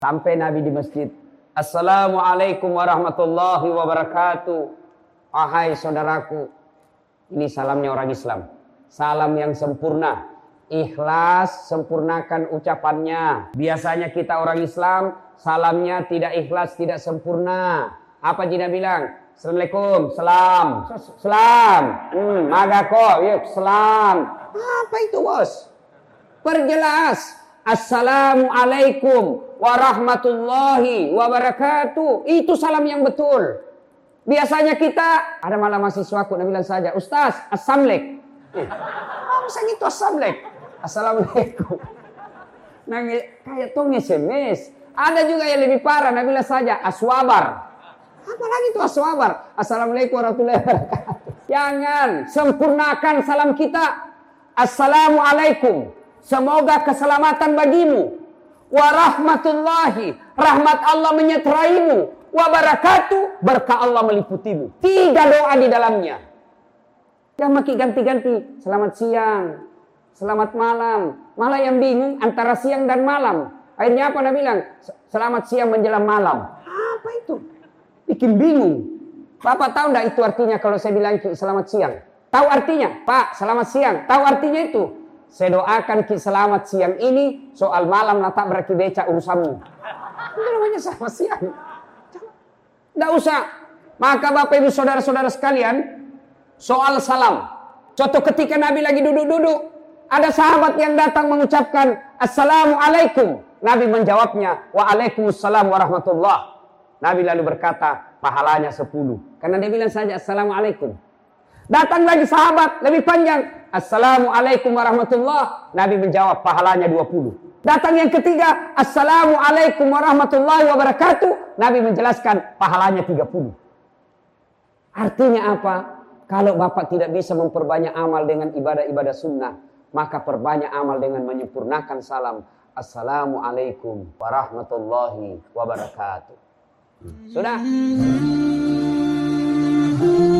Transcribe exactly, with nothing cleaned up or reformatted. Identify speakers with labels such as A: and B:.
A: Sampai Nabi di masjid. Assalamualaikum warahmatullahi wabarakatuh. Wahai saudaraku, ini salamnya orang Islam. Salam yang sempurna. Ikhlas, sempurnakan ucapannya. Biasanya kita orang Islam, salamnya tidak ikhlas, tidak sempurna. Apa Jina bilang? Assalamualaikum, salam, salam, hmm, magako, yuk, salam. Apa itu bos? Perjelas. Assalamualaikum warahmatullahi wabarakatuh. Itu salam yang betul. Biasanya kita, ada malah mahasiswaku, dia bilang saja, Ustaz, assalamualaikum. Eh, apa oh, itu assalamualaikum? Assalamualaikum. Nah, kayak tuh S M S. Ada juga yang lebih parah, dia bilang saja, aswabar. Apa lagi itu aswabar? Assalamualaikum warahmatullahi wabarakatuh. Jangan, sempurnakan salam kita. Assalamualaikum. Semoga keselamatan bagimu. Warahmatullahi. Rahmat Allah menyertaimu. Wabarakatuh. Berkah Allah meliputimu. Tiga doa di dalamnya. Jangan makin ganti-ganti. Selamat siang. Selamat malam. Malah yang bingung antara siang dan malam. Akhirnya apa Nabi bilang? Selamat siang menjelang malam. Apa itu? Bikin bingung. Bapak tahu enggak itu artinya kalau saya bilang selamat siang? Tahu artinya? Pak, selamat siang. Tahu artinya itu? Saya doakan ki selamat siang ini, soal malam letak berarti beca urusanmu. Itu namanya selamat siang. Tidak usah. Maka Bapak Ibu Saudara-saudara sekalian, soal salam. Contoh ketika Nabi lagi duduk-duduk, ada sahabat yang datang mengucapkan Assalamualaikum. Nabi menjawabnya, Waalaikumsalam warahmatullah. Nabi lalu berkata, pahalanya sepuluh. Karena dia bilang saja Assalamualaikum. Datang lagi sahabat, lebih panjang. Assalamualaikum warahmatullah. Nabi menjawab, pahalanya dua puluh. Datang yang ketiga, Assalamualaikum warahmatullahi wabarakatuh. Nabi menjelaskan, pahalanya tiga puluh. Artinya apa? Kalau Bapak tidak bisa memperbanyak amal dengan ibadah-ibadah sunnah, maka perbanyak amal dengan menyempurnakan salam. Assalamualaikum warahmatullahi wabarakatuh. Sudah?